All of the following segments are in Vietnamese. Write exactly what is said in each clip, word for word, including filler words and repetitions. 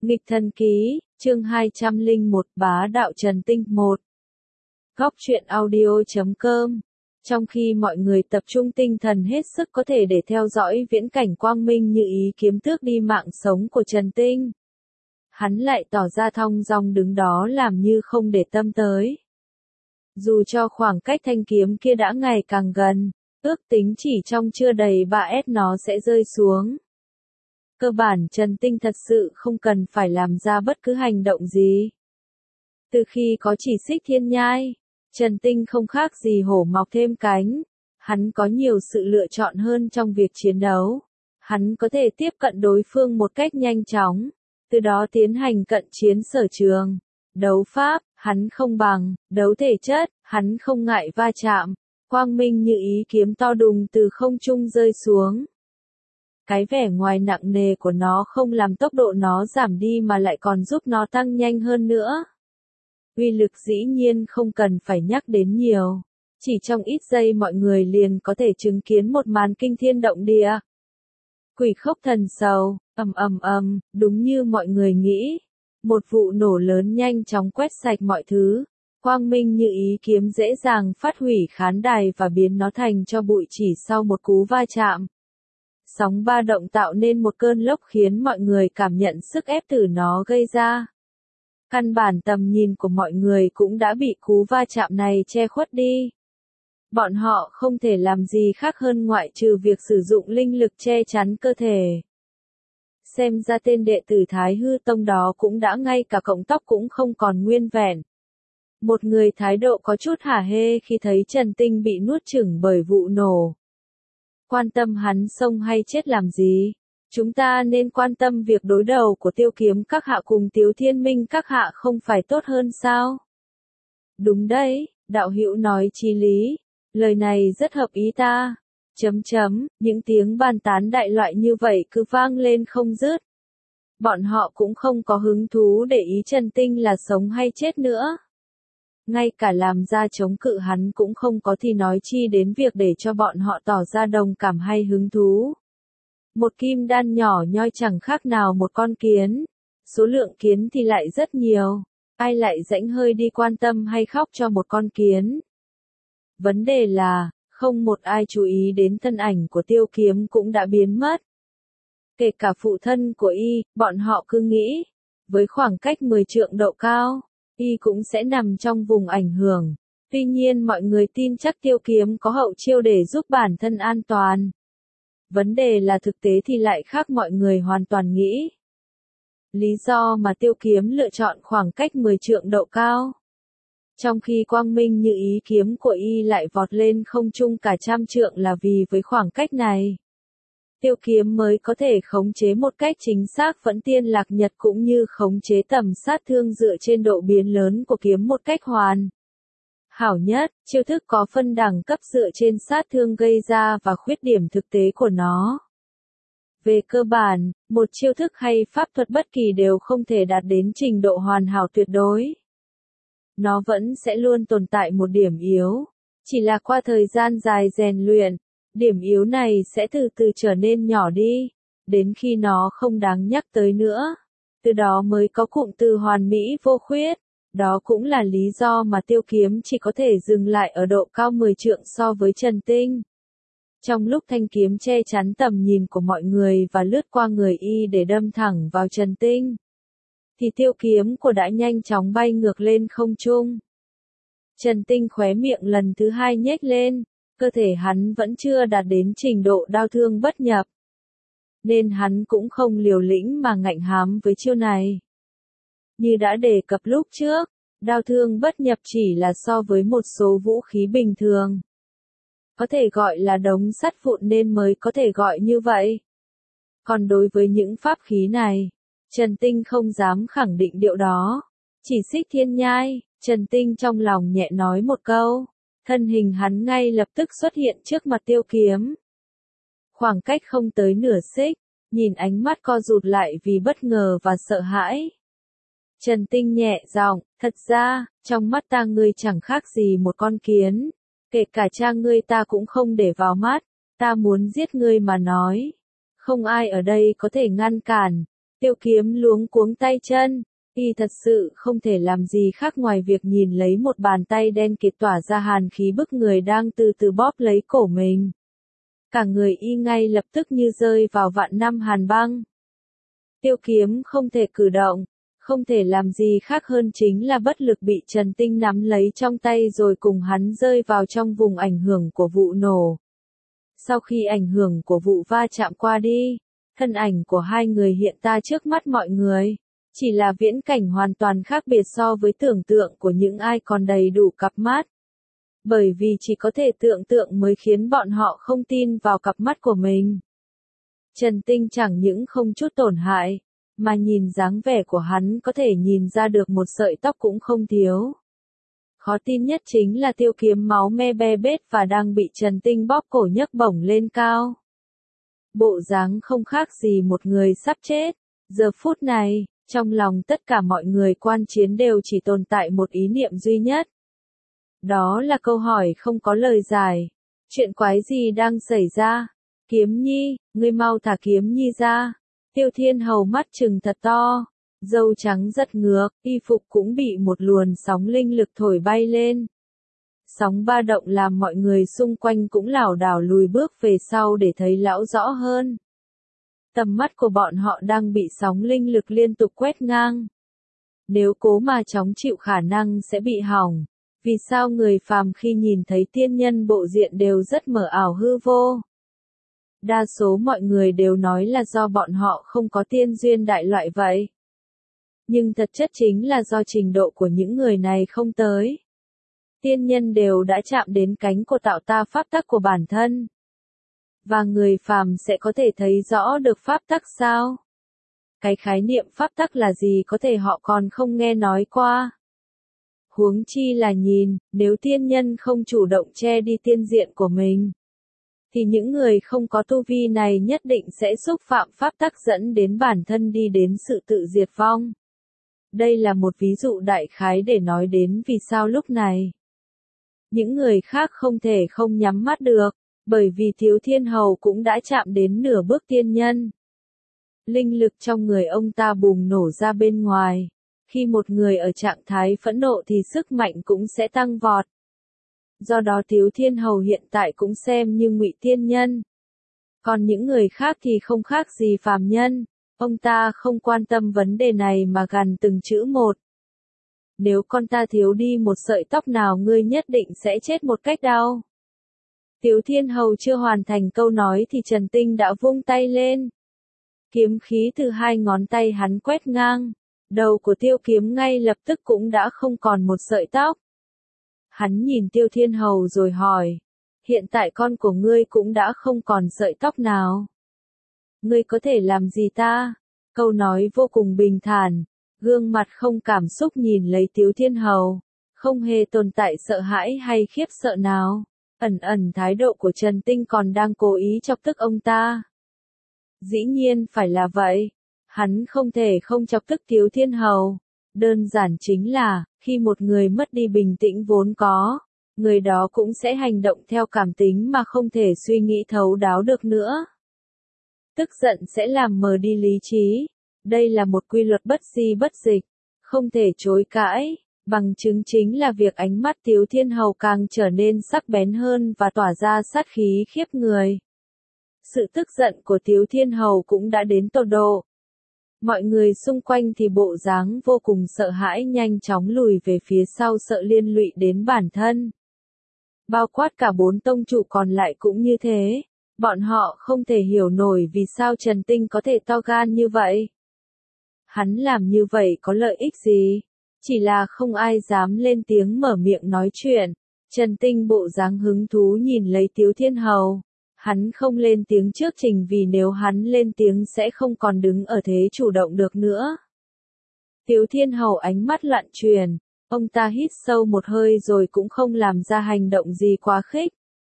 Nghịch thần ký, chương hai trăm lẻ một bá đạo Trần Tinh một. Góc truyện audio chấm com. Trong khi mọi người tập trung tinh thần hết sức có thể để theo dõi viễn cảnh quang minh như ý kiếm tước đi mạng sống của Trần Tinh, hắn lại tỏ ra thong dong đứng đó làm như không để tâm tới. Dù cho khoảng cách thanh kiếm kia đã ngày càng gần, ước tính chỉ trong chưa đầy ba s nó sẽ rơi xuống. Cơ bản Trần Tinh thật sự không cần phải làm ra bất cứ hành động gì. Từ khi có chỉ xích thiên nhai, Trần Tinh không khác gì hổ mọc thêm cánh. Hắn có nhiều sự lựa chọn hơn trong việc chiến đấu. Hắn có thể tiếp cận đối phương một cách nhanh chóng, từ đó tiến hành cận chiến sở trường. Đấu pháp, hắn không bằng, đấu thể chất, hắn không ngại va chạm. Quang minh như ý kiếm to đùng từ không trung rơi xuống. Cái vẻ ngoài nặng nề của nó không làm tốc độ nó giảm đi mà lại còn giúp nó tăng nhanh hơn nữa. Uy lực dĩ nhiên không cần phải nhắc đến nhiều. Chỉ trong ít giây mọi người liền có thể chứng kiến một màn kinh thiên động địa. Quỷ khốc thần sầu, ầm ầm ầm, đúng như mọi người nghĩ. Một vụ nổ lớn nhanh chóng quét sạch mọi thứ. Quang minh như ý kiếm dễ dàng phát hủy khán đài và biến nó thành cho bụi chỉ sau một cú va chạm. Sóng ba động tạo nên một cơn lốc khiến mọi người cảm nhận sức ép từ nó gây ra. Căn bản tầm nhìn của mọi người cũng đã bị cú va chạm này che khuất đi. Bọn họ không thể làm gì khác hơn ngoại trừ việc sử dụng linh lực che chắn cơ thể. Xem ra tên đệ tử Thái Hư Tông đó cũng đã ngay cả cọng tóc cũng không còn nguyên vẹn. Một người thái độ có chút hả hê khi thấy Trần Tinh bị nuốt chửng bởi vụ nổ. Quan tâm hắn sống hay chết làm gì? Chúng ta nên quan tâm việc đối đầu của Tiêu Kiếm các hạ cùng Tiếu Thiên Minh các hạ không phải tốt hơn sao? Đúng đấy, đạo hữu nói chí lý. Lời này rất hợp ý ta. Chấm chấm, những tiếng bàn tán đại loại như vậy cứ vang lên không dứt. Bọn họ cũng không có hứng thú để ý Trần Tinh là sống hay chết nữa. Ngay cả làm ra chống cự hắn cũng không có thì nói chi đến việc để cho bọn họ tỏ ra đồng cảm hay hứng thú. Một kim đan nhỏ nhoi chẳng khác nào một con kiến. Số lượng kiến thì lại rất nhiều. Ai lại rãnh hơi đi quan tâm hay khóc cho một con kiến. Vấn đề là, không một ai chú ý đến thân ảnh của Tiêu Kiếm cũng đã biến mất. Kể cả phụ thân của y, bọn họ cứ nghĩ, với khoảng cách mười trượng độ cao, y cũng sẽ nằm trong vùng ảnh hưởng. Tuy nhiên mọi người tin chắc Tiêu Kiếm có hậu chiêu để giúp bản thân an toàn. Vấn đề là thực tế thì lại khác mọi người hoàn toàn nghĩ. Lý do mà Tiêu Kiếm lựa chọn khoảng cách mười trượng độ cao, trong khi quang minh như ý kiếm của y lại vọt lên không trung cả trăm trượng là vì với khoảng cách này, Tiêu Kiếm mới có thể khống chế một cách chính xác Vẫn Tiên Lạc Nhật cũng như khống chế tầm sát thương dựa trên độ biến lớn của kiếm một cách hoàn hảo nhất. Chiêu thức có phân đẳng cấp dựa trên sát thương gây ra và khuyết điểm thực tế của nó. Về cơ bản, một chiêu thức hay pháp thuật bất kỳ đều không thể đạt đến trình độ hoàn hảo tuyệt đối. Nó vẫn sẽ luôn tồn tại một điểm yếu. Chỉ là qua thời gian dài rèn luyện, điểm yếu này sẽ từ từ trở nên nhỏ đi, đến khi nó không đáng nhắc tới nữa. Từ đó mới có cụm từ hoàn mỹ vô khuyết. Đó cũng là lý do mà Tiêu Kiếm chỉ có thể dừng lại ở độ cao mười trượng so với Trần Tinh. Trong lúc thanh kiếm che chắn tầm nhìn của mọi người và lướt qua người y để đâm thẳng vào Trần Tinh, thì Tiêu Kiếm của đã nhanh chóng bay ngược lên không trung. Trần Tinh khóe miệng lần thứ hai nhếch lên, cơ thể hắn vẫn chưa đạt đến trình độ đao thương bất nhập, nên hắn cũng không liều lĩnh mà ngạnh hám với chiêu này. Như đã đề cập lúc trước, đao thương bất nhập chỉ là so với một số vũ khí bình thường. Có thể gọi là đống sắt vụn nên mới có thể gọi như vậy. Còn đối với những pháp khí này, Trần Tinh không dám khẳng định điều đó. Chỉ xích thiên nhai, Trần Tinh trong lòng nhẹ nói một câu. Thân hình hắn ngay lập tức xuất hiện trước mặt Tiêu Kiếm. Khoảng cách không tới nửa xích, nhìn ánh mắt co rụt lại vì bất ngờ và sợ hãi. Trần Tinh nhẹ giọng, thật ra, trong mắt ta ngươi chẳng khác gì một con kiến. Kể cả cha ngươi ta cũng không để vào mắt. Ta muốn giết ngươi mà nói. Không ai ở đây có thể ngăn cản. Tiêu Kiếm luống cuống tay chân, y thật sự không thể làm gì khác ngoài việc nhìn lấy một bàn tay đen kịt tỏa ra hàn khí bức người đang từ từ bóp lấy cổ mình. Cả người y ngay lập tức như rơi vào vạn năm hàn băng. Tiêu Kiếm không thể cử động, không thể làm gì khác hơn chính là bất lực bị Trần Tinh nắm lấy trong tay rồi cùng hắn rơi vào trong vùng ảnh hưởng của vụ nổ. Sau khi ảnh hưởng của vụ va chạm qua đi, thân ảnh của hai người hiện ra trước mắt mọi người, chỉ là viễn cảnh hoàn toàn khác biệt so với tưởng tượng của những ai còn đầy đủ cặp mắt. Bởi vì chỉ có thể tưởng tượng mới khiến bọn họ không tin vào cặp mắt của mình. Trần Tinh chẳng những không chút tổn hại, mà nhìn dáng vẻ của hắn có thể nhìn ra được một sợi tóc cũng không thiếu. Khó tin nhất chính là Tiêu Kiếm máu me be bết và đang bị Trần Tinh bóp cổ nhấc bổng lên cao. Bộ dáng không khác gì một người sắp chết. Giờ phút này, trong lòng tất cả mọi người quan chiến đều chỉ tồn tại một ý niệm duy nhất. Đó là câu hỏi không có lời giải. Chuyện quái gì đang xảy ra? Kiếm Nhi, ngươi mau thả Kiếm Nhi ra. Tiêu Thiên Hầu mắt trừng thật to, râu trắng rất ngược, y phục cũng bị một luồn sóng linh lực thổi bay lên. Sóng ba động làm mọi người xung quanh cũng lảo đảo lùi bước về sau để thấy lão rõ hơn. Tầm mắt của bọn họ đang bị sóng linh lực liên tục quét ngang. Nếu cố mà chống chịu khả năng sẽ bị hỏng. Vì sao người phàm khi nhìn thấy tiên nhân bộ diện đều rất mờ ảo hư vô? Đa số mọi người đều nói là do bọn họ không có tiên duyên đại loại vậy. Nhưng thật chất chính là do trình độ của những người này không tới. Tiên nhân đều đã chạm đến cánh của tạo ta pháp tắc của bản thân. Và người phàm sẽ có thể thấy rõ được pháp tắc sao? Cái khái niệm pháp tắc là gì có thể họ còn không nghe nói qua. Huống chi là nhìn, nếu tiên nhân không chủ động che đi tiên diện của mình, thì những người không có tu vi này nhất định sẽ xúc phạm pháp tắc dẫn đến bản thân đi đến sự tự diệt vong. Đây là một ví dụ đại khái để nói đến vì sao lúc này những người khác không thể không nhắm mắt được, bởi vì Thiếu Thiên Hầu cũng đã chạm đến nửa bước tiên nhân. Linh lực trong người ông ta bùng nổ ra bên ngoài. Khi một người ở trạng thái phẫn nộ thì sức mạnh cũng sẽ tăng vọt. Do đó Thiếu Thiên Hầu hiện tại cũng xem như ngụy tiên nhân. Còn những người khác thì không khác gì phàm nhân. Ông ta không quan tâm vấn đề này mà gằn từng chữ một. Nếu con ta thiếu đi một sợi tóc nào ngươi nhất định sẽ chết một cách đau. Thiếu Thiên Hầu chưa hoàn thành câu nói thì Trần Tinh đã vung tay lên. Kiếm khí từ hai ngón tay hắn quét ngang. Đầu của Tiêu Kiếm ngay lập tức cũng đã không còn một sợi tóc. Hắn nhìn Tiêu Thiên Hầu rồi hỏi. Hiện tại con của ngươi cũng đã không còn sợi tóc nào. Ngươi có thể làm gì ta? Câu nói vô cùng bình thản. Gương mặt không cảm xúc nhìn lấy Tiêu Thiên Hầu. Không hề tồn tại sợ hãi hay khiếp sợ nào. Ẩn ẩn thái độ của Trần Tinh còn đang cố ý chọc tức ông ta. Dĩ nhiên phải là vậy. Hắn không thể không chọc tức Thiếu Thiên Hầu. Đơn giản chính là, khi một người mất đi bình tĩnh vốn có, người đó cũng sẽ hành động theo cảm tính mà không thể suy nghĩ thấu đáo được nữa. Tức giận sẽ làm mờ đi lý trí. Đây là một quy luật bất di bất dịch, không thể chối cãi. Bằng chứng chính là việc ánh mắt Thiếu Thiên Hầu càng trở nên sắc bén hơn và tỏa ra sát khí khiếp người. Sự tức giận của Thiếu Thiên Hầu cũng đã đến tột độ. Mọi người xung quanh thì bộ dáng vô cùng sợ hãi nhanh chóng lùi về phía sau sợ liên lụy đến bản thân. Bao quát cả bốn tông chủ còn lại cũng như thế. Bọn họ không thể hiểu nổi vì sao Trần Tinh có thể to gan như vậy. Hắn làm như vậy có lợi ích gì? Chỉ là không ai dám lên tiếng mở miệng nói chuyện. Trần Tinh bộ dáng hứng thú nhìn lấy Thiếu Thiên Hầu. Hắn không lên tiếng trước trình vì nếu hắn lên tiếng sẽ không còn đứng ở thế chủ động được nữa. Thiếu Thiên Hầu ánh mắt loạn truyền, ông ta hít sâu một hơi rồi cũng không làm ra hành động gì quá khích.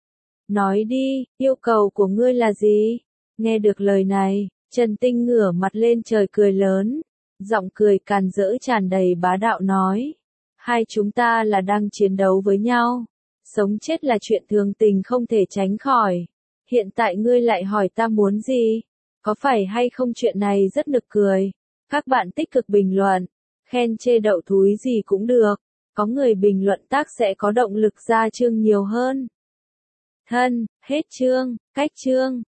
Nói đi, yêu cầu của ngươi là gì? Nghe được lời này, Trần Tinh ngửa mặt lên trời cười lớn, giọng cười càn rỡ tràn đầy bá đạo nói. Hai chúng ta là đang chiến đấu với nhau, sống chết là chuyện thường tình không thể tránh khỏi. Hiện tại ngươi lại hỏi ta muốn gì? Có phải hay không chuyện này rất nực cười? Các bạn tích cực bình luận, khen chê đậu thúi gì cũng được. Có người bình luận tác sẽ có động lực ra chương nhiều hơn. Thân, hết chương, cách chương.